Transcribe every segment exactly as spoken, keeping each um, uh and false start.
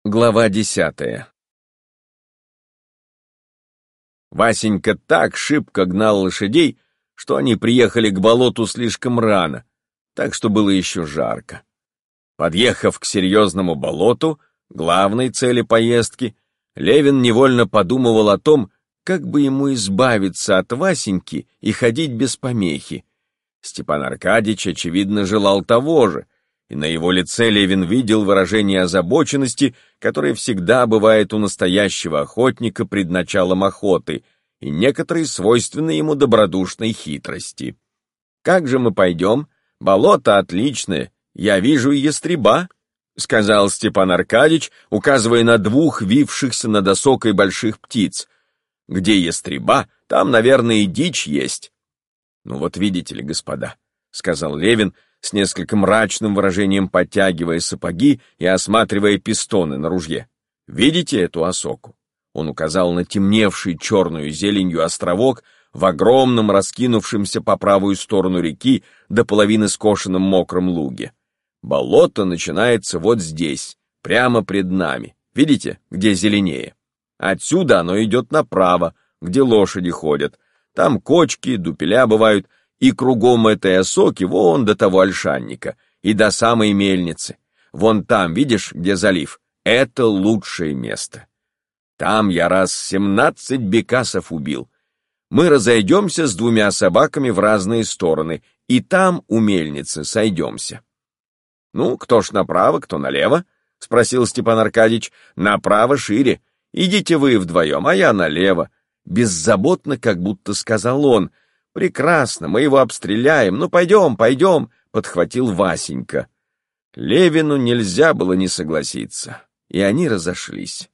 Глава десятая. Васенька так шибко гнал лошадей, что они приехали к болоту слишком рано, так что было еще жарко. Подъехав к серьезному болоту, главной цели поездки, Левин невольно подумывал о том, как бы ему избавиться от Васеньки и ходить без помехи. Степан Аркадьич, очевидно, желал того же, и на его лице Левин видел выражение озабоченности, которое всегда бывает у настоящего охотника пред началом охоты, и некоторой свойственной ему добродушной хитрости. «Как же мы пойдем? Болото отличное, я вижу и ястреба», — сказал Степан Аркадьич, указывая на двух вившихся над осокой больших птиц. «Где ястреба, там, наверное, и дичь есть». «Ну вот видите ли, господа», — сказал Левин, с несколько мрачным выражением подтягивая сапоги и осматривая пистоны на ружье. «Видите эту осоку?» Он указал на темневший черную зеленью островок в огромном раскинувшемся по правую сторону реки до половины скошенном мокром луге. «Болото начинается вот здесь, прямо пред нами. Видите, где зеленее? Отсюда оно идет направо, где лошади ходят. Там кочки, дупеля бывают, и кругом этой осоки вон до того ольшанника, и до самой мельницы. Вон там, видишь, где залив? Это лучшее место. Там я раз семнадцать бекасов убил. Мы разойдемся с двумя собаками в разные стороны, и там у мельницы сойдемся». «Ну, кто ж направо, кто налево?» — спросил Степан Аркадьич. «Направо шире. Идите вы вдвоем, а я налево». Беззаботно, как будто сказал он. «Прекрасно, мы его обстреляем. Ну, пойдем, пойдем», — подхватил Васенька. Левину нельзя было не согласиться, и они разошлись.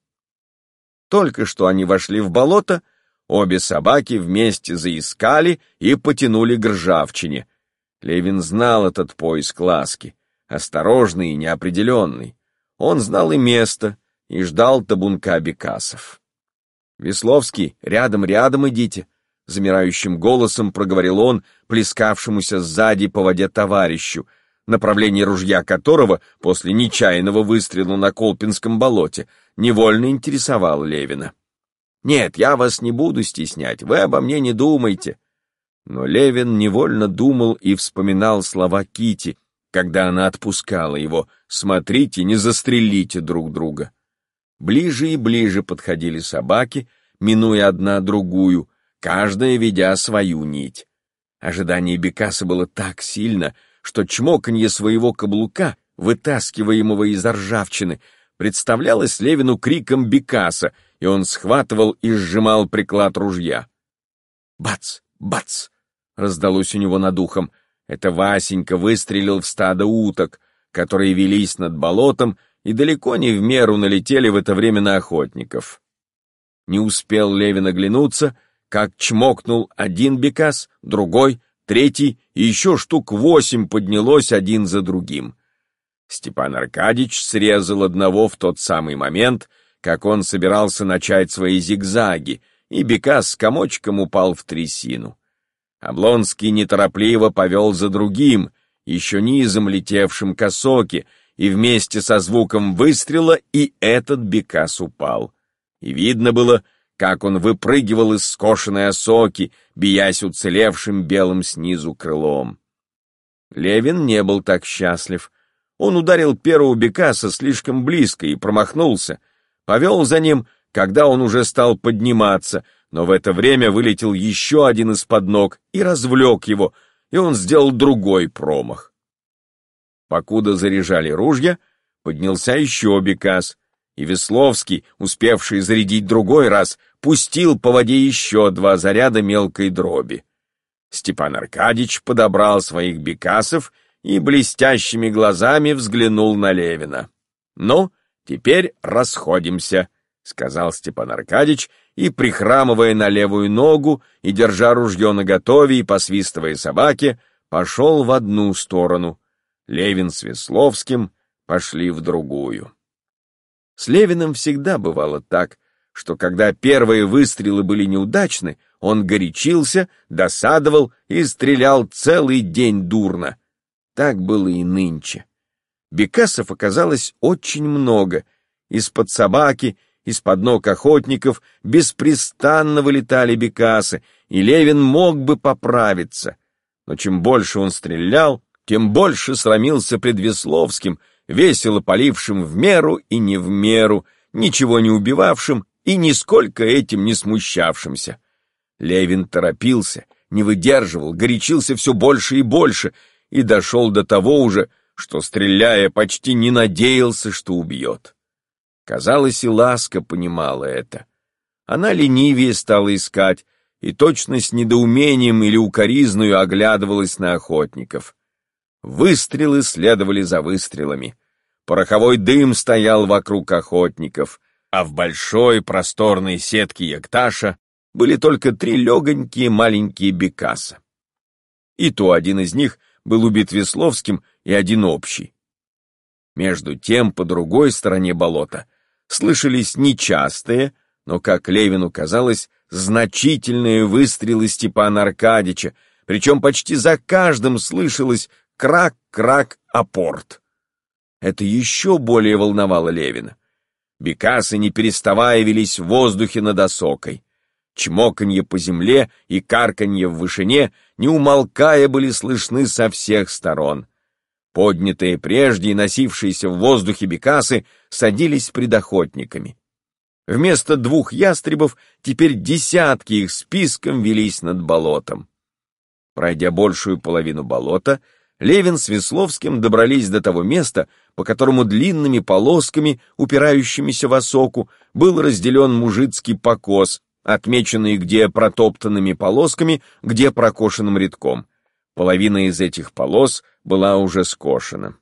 Только что они вошли в болото, обе собаки вместе заискали и потянули к ржавчине. Левин знал этот поиск ласки, осторожный и неопределенный. Он знал и место, и ждал табунка бекасов. «Весловский, рядом-рядом идите», — замирающим голосом проговорил он плескавшемуся сзади по воде товарищу, направление ружья которого после нечаянного выстрела на Колпинском болоте невольно интересовало Левина. «Нет, я вас не буду стеснять, вы обо мне не думайте». Но Левин невольно думал и вспоминал слова Кити, когда она отпускала его: «Смотрите, не застрелите друг друга». Ближе и ближе подходили собаки, минуя одна другую, каждая ведя свою нить. Ожидание бекаса было так сильно, что чмоканье своего каблука, вытаскиваемого из ржавчины, представлялось Левину криком бекаса, и он схватывал и сжимал приклад ружья. «Бац! Бац!» — раздалось у него над ухом. Это Васенька выстрелил в стадо уток, которые велись над болотом и далеко не в меру налетели в это время на охотников. Не успел Левин оглянуться, как чмокнул один бекас, другой, третий, и еще штук восемь поднялось один за другим. Степан Аркадьич срезал одного в тот самый момент, как он собирался начать свои зигзаги, и бекас с комочком упал в трясину. Облонский неторопливо повел за другим, еще низом летевшим к осоке, и вместе со звуком выстрела и этот бекас упал. И видно было, как он выпрыгивал из скошенной осоки, биясь уцелевшим белым снизу крылом. Левин не был так счастлив. Он ударил первого бекаса слишком близко и промахнулся. Повел за ним, когда он уже стал подниматься, но в это время вылетел еще один из-под ног и развлек его, и он сделал другой промах. Покуда заряжали ружья, поднялся еще бекас, и Весловский, успевший зарядить другой раз, пустил по воде еще два заряда мелкой дроби. Степан Аркадьич подобрал своих бекасов и блестящими глазами взглянул на Левина. «Ну, теперь расходимся», — сказал Степан Аркадьич, и, прихрамывая на левую ногу и держа ружье наготове и посвистывая собаке, пошел в одну сторону. Левин с Весловским пошли в другую. С Левиным всегда бывало так, что когда первые выстрелы были неудачны, он горячился, досадовал и стрелял целый день дурно. Так было и нынче. Бекасов оказалось очень много, из-под собаки, из-под ног охотников беспрестанно вылетали бекасы, и Левин мог бы поправиться. Но чем больше он стрелял, тем больше срамился пред Весловским, весело полившим в меру и не в меру, ничего не убивавшим и нисколько этим не смущавшимся. Левин торопился, не выдерживал, горячился все больше и больше, и дошел до того уже, что, стреляя, почти не надеялся, что убьет. Казалось, и Ласка понимала это. Она ленивее стала искать, и точно с недоумением или укоризною оглядывалась на охотников. Выстрелы следовали за выстрелами. Пороховой дым стоял вокруг охотников, а в большой просторной сетке Якташа были только три легонькие маленькие бекаса. И то один из них был убит Весловским, и один общий. Между тем, по другой стороне болота слышались нечастые, но, как Левину казалось, значительные выстрелы Степана Аркадьича, причем почти за каждым слышалось крак-крак апорт. Это еще более волновало Левина. Бекасы, не переставая, велись в воздухе над осокой. Чмоканье по земле и карканье в вышине, не умолкая, были слышны со всех сторон. Поднятые прежде и носившиеся в воздухе бекасы садились пред охотниками. Вместо двух ястребов теперь десятки их списком велись над болотом. Пройдя большую половину болота, Левин с Весловским добрались до того места, по которому длинными полосками, упирающимися в осоку, был разделен мужицкий покос, отмеченный где протоптанными полосками, где прокошенным рядком. Половина из этих полос была уже скошена.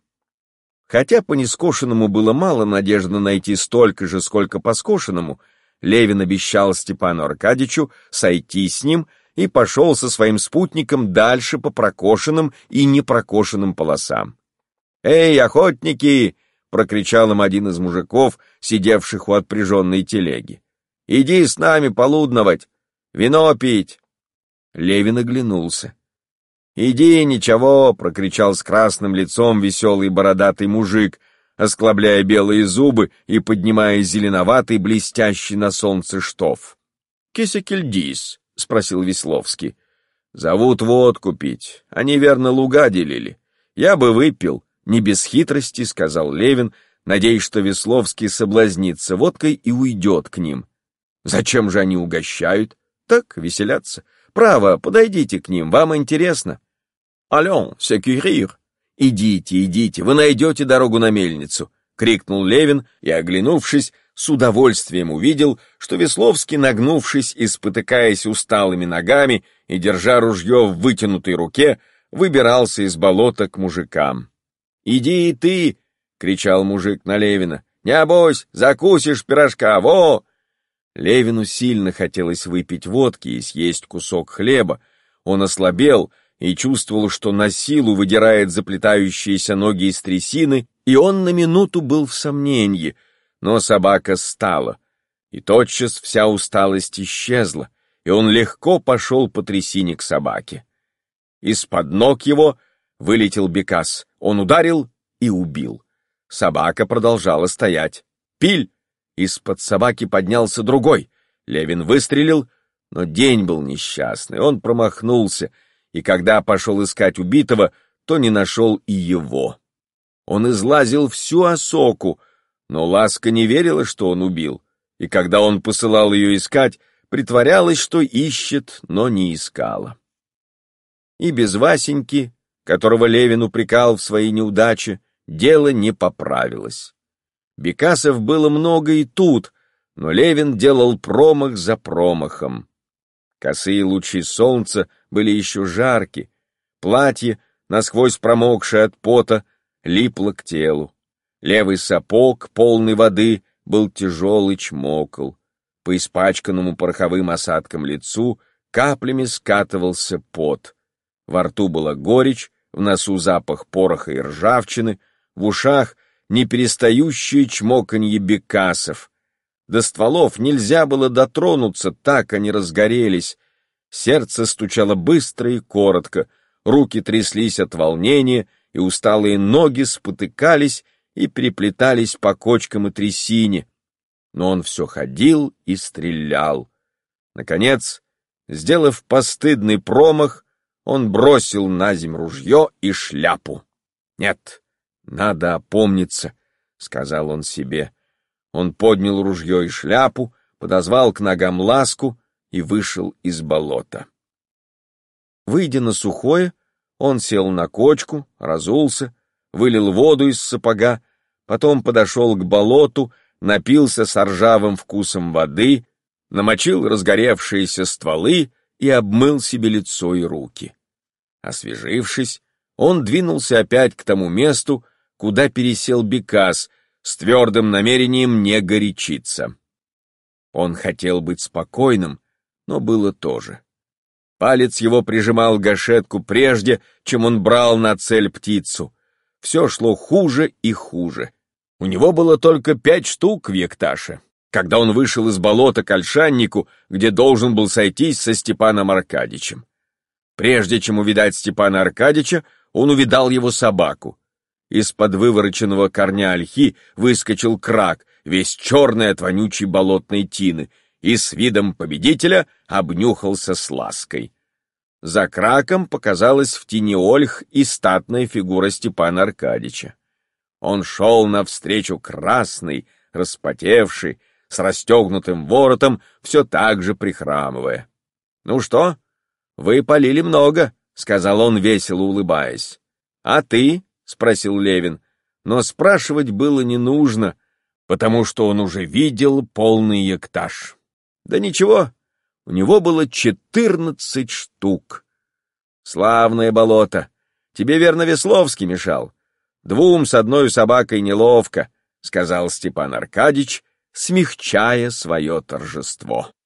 Хотя по нескошенному было мало надежды найти столько же, сколько по скошенному, Левин обещал Степану Аркадьичу сойти с ним и пошел со своим спутником дальше по прокошенным и непрокошенным полосам. «Эй, охотники!» — прокричал им один из мужиков, сидевших у отпряженной телеги. «Иди с нами полудновать, вино пить!» Левин оглянулся. «Иди, ничего!» — прокричал с красным лицом веселый бородатый мужик, осклабляя белые зубы и поднимая зеленоватый, блестящий на солнце штоф. «Кисекельдис?» — спросил Весловский. «Зовут водку пить. Они, верно, луга делили. Я бы выпил». Не без хитрости, — сказал Левин, надеясь, что Весловский соблазнится водкой и уйдет к ним. «Зачем же они угощают? Так, веселятся. Право, подойдите к ним, вам интересно». «Allons, sécurire!» «Идите, идите, вы найдете дорогу на мельницу!» — крикнул Левин и, оглянувшись, с удовольствием увидел, что Весловский, нагнувшись и спотыкаясь усталыми ногами и держа ружье в вытянутой руке, выбирался из болота к мужикам. «Иди и ты!» — кричал мужик на Левина. «Не бойся, закусишь пирожка, во!» Левину сильно хотелось выпить водки и съесть кусок хлеба. Он ослабел и чувствовал, что на силу выдирает заплетающиеся ноги из трясины, и он на минуту был в сомнении, но собака стала, и тотчас вся усталость исчезла, и он легко пошел по трясине к собаке. Из-под ног его вылетел бекас, он ударил и убил. Собака продолжала стоять. «Пиль!» Из-под собаки поднялся другой. Левин выстрелил, но день был несчастный, он промахнулся, и когда пошел искать убитого, то не нашел и его. Он излазил всю осоку, но Ласка не верила, что он убил, и когда он посылал ее искать, притворялась, что ищет, но не искала. И без Васеньки, которого Левин упрекал в своей неудаче, дело не поправилось. Бекасов было много и тут, но Левин делал промах за промахом. Косые лучи солнца были еще жарки, платье, насквозь промокшее от пота, липло к телу. Левый сапог, полный воды, был тяжелый, чмокал. По испачканному пороховым осадкам лицу каплями скатывался пот. Во рту была горечь, в носу запах пороха и ржавчины, в ушах неперестающее чмоканье бекасов. До стволов нельзя было дотронуться, так они разгорелись. Сердце стучало быстро и коротко, руки тряслись от волнения, и усталые ноги спотыкались и переплетались по кочкам и трясине, но он все ходил и стрелял. Наконец, сделав постыдный промах, он бросил на земь ружье и шляпу. «Нет, надо опомниться», — сказал он себе. Он поднял ружье и шляпу, подозвал к ногам Ласку и вышел из болота. Выйдя на сухое, он сел на кочку, разулся, вылил воду из сапога, потом подошел к болоту, напился с ржавым вкусом воды, намочил разгоревшиеся стволы и обмыл себе лицо и руки. Освежившись, он двинулся опять к тому месту, куда пересел Бекас, с твердым намерением не горячиться. Он хотел быть спокойным, но было тоже. Палец его прижимал гашетку прежде, чем он брал на цель птицу. Все шло хуже и хуже. У него было только пять штук в екташе, когда он вышел из болота к Ольшаннику, где должен был сойтись со Степаном Аркадьичем. Прежде чем увидать Степана Аркадьича, он увидал его собаку. Из-под вывороченного корня ольхи выскочил крак, весь черный от вонючей болотной тины, и с видом победителя обнюхался с Лаской. За краком показалась в тени ольх и статная фигура Степана Аркадьича. Он шел навстречу красный, распотевший, с расстегнутым воротом, все так же прихрамывая. — Ну что, вы полили много, — сказал он, весело улыбаясь. — А ты? — спросил Левин. Но спрашивать было не нужно, потому что он уже видел полный ектаж. Да ничего, у него было четырнадцать штук. Славное болото. Тебе, верно, Весловский мешал? Двум с одной собакой неловко, — сказал Степан Аркадьич, смягчая свое торжество.